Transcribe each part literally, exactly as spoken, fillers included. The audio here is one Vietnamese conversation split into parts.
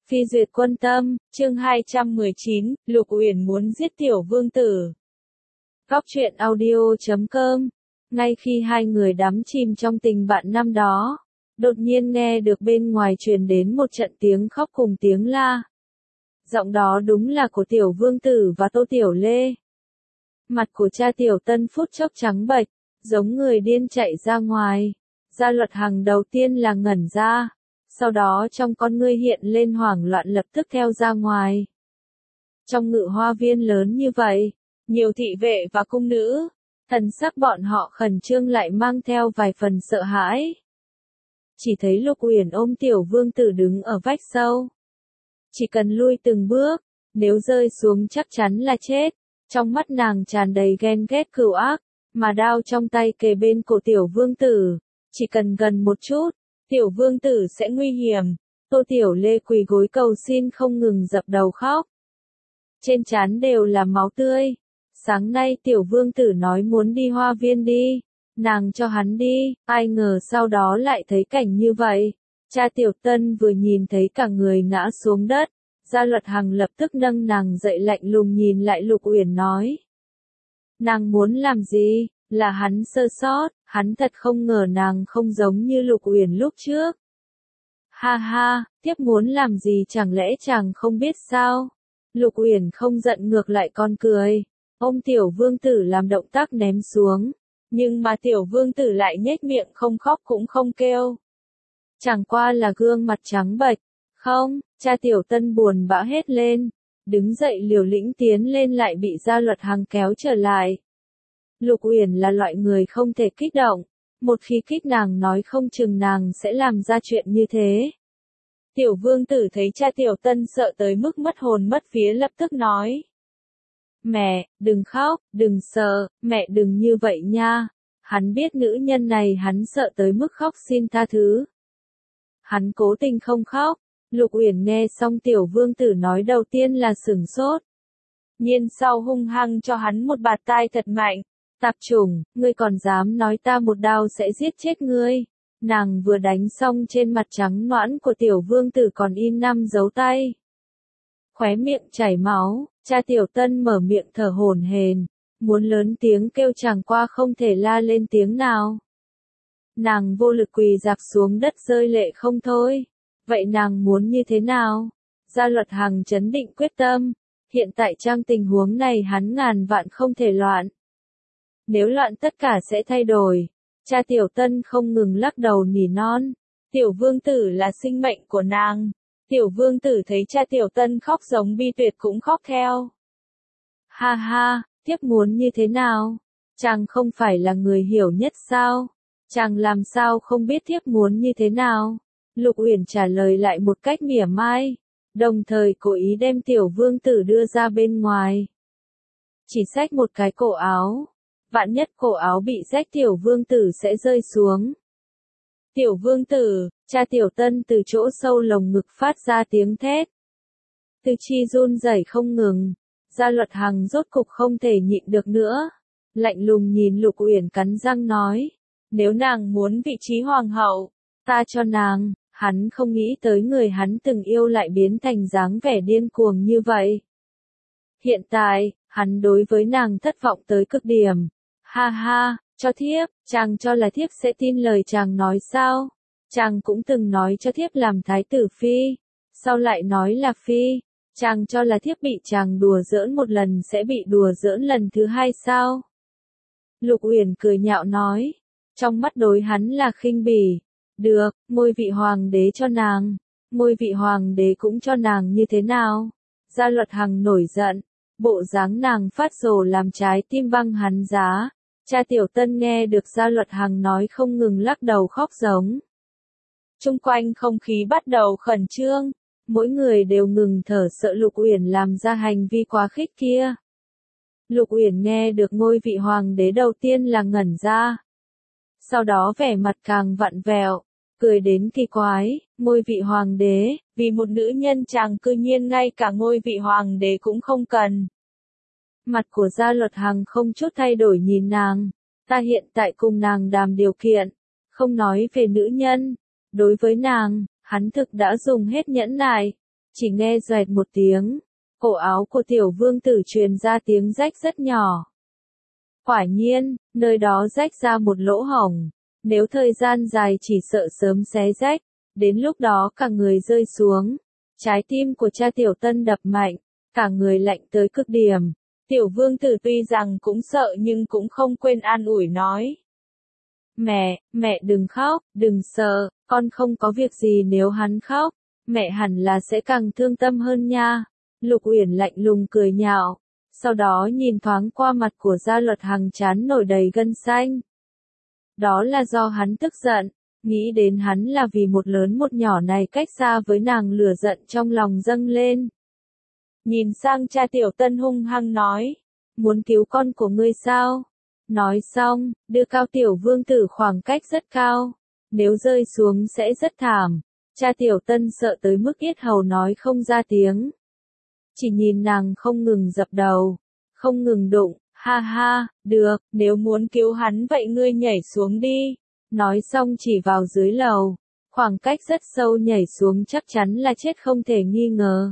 Phi duyệt quân tâm, chương hai trăm mười chín, Lục Uyển muốn giết tiểu vương tử. Góc truyện audio chấm com. Ngay khi hai người đắm chìm trong tình bạn năm đó, đột nhiên nghe được bên ngoài truyền đến một trận tiếng khóc cùng tiếng la. Giọng đó đúng là của tiểu vương tử và Tô Tiểu Lê. Mặt của cha tiểu tân phút chốc trắng bệch, giống người điên chạy ra ngoài. Gia Luật Hằng đầu tiên là ngẩn ra, sau đó trong con ngươi hiện lên hoảng loạn lập tức theo ra ngoài. Trong ngự hoa viên lớn như vậy, nhiều thị vệ và cung nữ, thần sắc bọn họ khẩn trương lại mang theo vài phần sợ hãi. Chỉ thấy Lục Uyển ôm tiểu vương tử đứng ở vách sâu. Chỉ cần lui từng bước, nếu rơi xuống chắc chắn là chết. Trong mắt nàng tràn đầy ghen ghét cừu ác, mà đao trong tay kề bên cổ tiểu vương tử, chỉ cần gần một chút, tiểu vương tử sẽ nguy hiểm. Tô Tiểu Lê quỳ gối cầu xin không ngừng dập đầu khóc. Trên trán đều là máu tươi. Sáng nay tiểu vương tử nói muốn đi hoa viên đi, nàng cho hắn đi, ai ngờ sau đó lại thấy cảnh như vậy. Cha tiểu tân vừa nhìn thấy cả người ngã xuống đất, Gia Luật Hằng lập tức nâng nàng dậy lạnh lùng nhìn lại Lục Uyển nói. Nàng muốn làm gì? Là hắn sơ sót, hắn thật không ngờ nàng không giống như Lục Uyển lúc trước. Ha ha, tiếp muốn làm gì chẳng lẽ chàng không biết sao? Lục Uyển không giận ngược lại con cười, ôm tiểu vương tử làm động tác ném xuống, nhưng mà tiểu vương tử lại nhếch miệng không khóc cũng không kêu. Chẳng qua là gương mặt trắng bệch. Không, cha tiểu tân buồn bã hết lên, đứng dậy liều lĩnh tiến lên lại bị Gia Luật Hằng kéo trở lại. Lục Uyển là loại người không thể kích động, một khi kích nàng nói không chừng nàng sẽ làm ra chuyện như thế. Tiểu vương tử thấy cha tiểu tân sợ tới mức mất hồn mất vía lập tức nói. Mẹ, đừng khóc, đừng sợ, mẹ đừng như vậy nha. Hắn biết nữ nhân này hắn sợ tới mức khóc xin tha thứ. Hắn cố tình không khóc. Lục Uyển nghe xong tiểu vương tử nói đầu tiên là sửng sốt. Nhiên sau hung hăng cho hắn một bạt tai thật mạnh. Tạp chủng, ngươi còn dám nói ta một đao sẽ giết chết ngươi. Nàng vừa đánh xong trên mặt trắng nõn của tiểu vương tử còn in năm dấu tay. Khóe miệng chảy máu, cha tiểu tân mở miệng thở hổn hển, muốn lớn tiếng kêu chẳng qua không thể la lên tiếng nào. Nàng vô lực quỳ dạp xuống đất rơi lệ không thôi. Vậy nàng muốn như thế nào? Gia Luật Hằng trấn định quyết tâm, hiện tại trong tình huống này hắn ngàn vạn không thể loạn. Nếu loạn tất cả sẽ thay đổi. Cha tiểu tân không ngừng lắc đầu nỉ non. Tiểu vương tử là sinh mệnh của nàng. Tiểu vương tử thấy cha tiểu tân khóc giống bi tuyệt cũng khóc theo. Ha ha, thiếp muốn như thế nào? Chàng không phải là người hiểu nhất sao? Chàng làm sao không biết thiếp muốn như thế nào? Lục Uyển trả lời lại một cách mỉa mai, đồng thời cố ý đem tiểu vương tử đưa ra bên ngoài. Chỉ xách một cái cổ áo, vạn nhất cổ áo bị rách tiểu vương tử sẽ rơi xuống. Tiểu vương tử, cha tiểu tân từ chỗ sâu lồng ngực phát ra tiếng thét. Từ chi run rẩy không ngừng, Gia Luật Hằng rốt cục không thể nhịn được nữa. Lạnh lùng nhìn Lục Uyển cắn răng nói, nếu nàng muốn vị trí hoàng hậu, ta cho nàng. Hắn không nghĩ tới người hắn từng yêu lại biến thành dáng vẻ điên cuồng như vậy. Hiện tại, hắn đối với nàng thất vọng tới cực điểm. Ha ha, cho thiếp, chàng cho là thiếp sẽ tin lời chàng nói sao? Chàng cũng từng nói cho thiếp làm thái tử phi, sau lại nói là phi. Chàng cho là thiếp bị chàng đùa giỡn một lần sẽ bị đùa giỡn lần thứ hai sao? Lục Uyển cười nhạo nói, trong mắt đối hắn là khinh bỉ. Được, ngôi vị hoàng đế cho nàng, ngôi vị hoàng đế cũng cho nàng như thế nào? Gia Luật Hằng nổi giận, bộ dáng nàng phát rồ làm trái tim băng hắn giá. Cha tiểu tân nghe được Gia Luật Hằng nói không ngừng lắc đầu khóc giống. Chung quanh không khí bắt đầu khẩn trương, mỗi người đều ngừng thở sợ Lục Uyển làm ra hành vi quá khích kia. Lục Uyển nghe được ngôi vị hoàng đế đầu tiên là ngẩn ra. Sau đó vẻ mặt càng vặn vẹo, cười đến kỳ quái, ngôi vị hoàng đế, vì một nữ nhân chàng cư nhiên ngay cả ngôi vị hoàng đế cũng không cần. Mặt của Gia Luật Hằng không chút thay đổi nhìn nàng, ta hiện tại cùng nàng đàm điều kiện, không nói về nữ nhân, đối với nàng, hắn thực đã dùng hết nhẫn nại, Chỉ nghe doẹt một tiếng, cổ áo của tiểu vương tử truyền ra tiếng rách rất nhỏ. Quả nhiên, nơi đó rách ra một lỗ hổng. Nếu thời gian dài chỉ sợ sớm xé rách, đến lúc đó cả người rơi xuống. Trái tim của cha Tiểu Tân đập mạnh, cả người lạnh tới cực điểm. Tiểu vương tử tuy rằng cũng sợ nhưng cũng không quên an ủi nói. Mẹ, mẹ đừng khóc, đừng sợ, con không có việc gì nếu hắn khóc, mẹ hẳn là sẽ càng thương tâm hơn nha. Lục Uyển lạnh lùng cười nhạo, sau đó nhìn thoáng qua mặt của Gia Luật Hằng trán nổi đầy gân xanh. Đó là do hắn tức giận, nghĩ đến hắn là vì một lớn một nhỏ này cách xa với nàng lửa giận trong lòng dâng lên. Nhìn sang cha Tiểu Tân hung hăng nói, muốn cứu con của ngươi sao? Nói xong, đưa cao tiểu vương tử khoảng cách rất cao, nếu rơi xuống sẽ rất thảm. Cha Tiểu Tân sợ tới mức yết hầu nói không ra tiếng. Chỉ nhìn nàng không ngừng dập đầu, không ngừng đụng, ha ha, được, nếu muốn cứu hắn vậy ngươi nhảy xuống đi. Nói xong chỉ vào dưới lầu, khoảng cách rất sâu nhảy xuống chắc chắn là chết không thể nghi ngờ.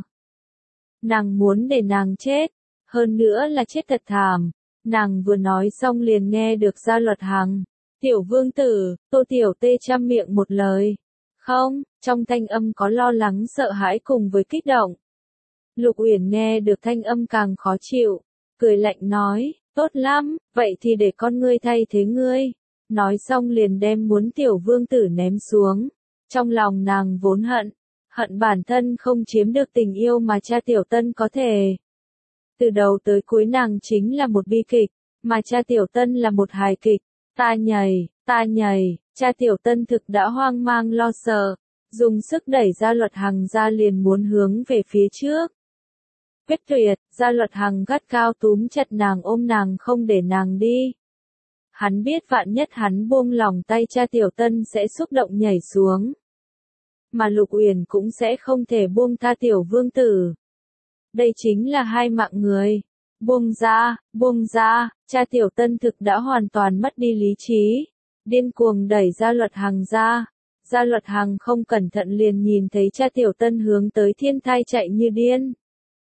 Nàng muốn để nàng chết, hơn nữa là chết thật thảm. Nàng vừa nói xong liền nghe được Gia Luật Hằng, tiểu vương tử, Tô Tiểu Tê chăm miệng một lời. Không, trong thanh âm có lo lắng sợ hãi cùng với kích động. Lục Uyển nghe được thanh âm càng khó chịu, cười lạnh nói, tốt lắm, vậy thì để con ngươi thay thế ngươi. Nói xong liền đem muốn tiểu vương tử ném xuống. Trong lòng nàng vốn hận, hận bản thân không chiếm được tình yêu mà cha Tiểu Tân có thể. Từ đầu tới cuối nàng chính là một bi kịch, mà cha Tiểu Tân là một hài kịch. Ta nhảy, ta nhảy, cha Tiểu Tân thực đã hoang mang lo sợ, dùng sức đẩy Gia Luật Hằng ra liền muốn hướng về phía trước. Quyết tuyệt, Gia Luật Hằng gắt cao túm chặt nàng ôm nàng không để nàng đi. Hắn biết vạn nhất hắn buông lòng tay cha Tiểu Tân sẽ xúc động nhảy xuống. Mà Lục Uyển cũng sẽ không thể buông tha tiểu vương tử. Đây chính là hai mạng người. Buông ra, buông ra, cha Tiểu Tân thực đã hoàn toàn mất đi lý trí. Điên cuồng đẩy Gia Luật Hằng ra. Gia Luật Hằng không cẩn thận liền nhìn thấy cha Tiểu Tân hướng tới thiên thai chạy như điên.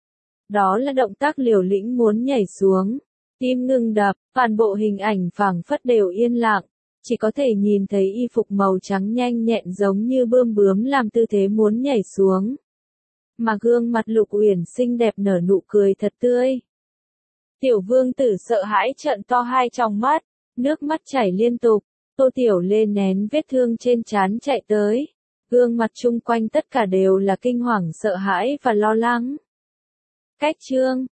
Đó là động tác liều lĩnh muốn nhảy xuống. Tim ngừng đập, toàn bộ hình ảnh phảng phất đều yên lặng. Chỉ có thể nhìn thấy y phục màu trắng nhanh nhẹn giống như bươm bướm làm tư thế muốn nhảy xuống. Mà gương mặt Lục Uyển xinh đẹp nở nụ cười thật tươi. Tiểu vương tử sợ hãi trợn to hai tròng mắt, nước mắt chảy liên tục. Tô Tiểu Lê nén vết thương trên trán chạy tới. Gương mặt chung quanh tất cả đều là kinh hoàng sợ hãi và lo lắng. Cách chương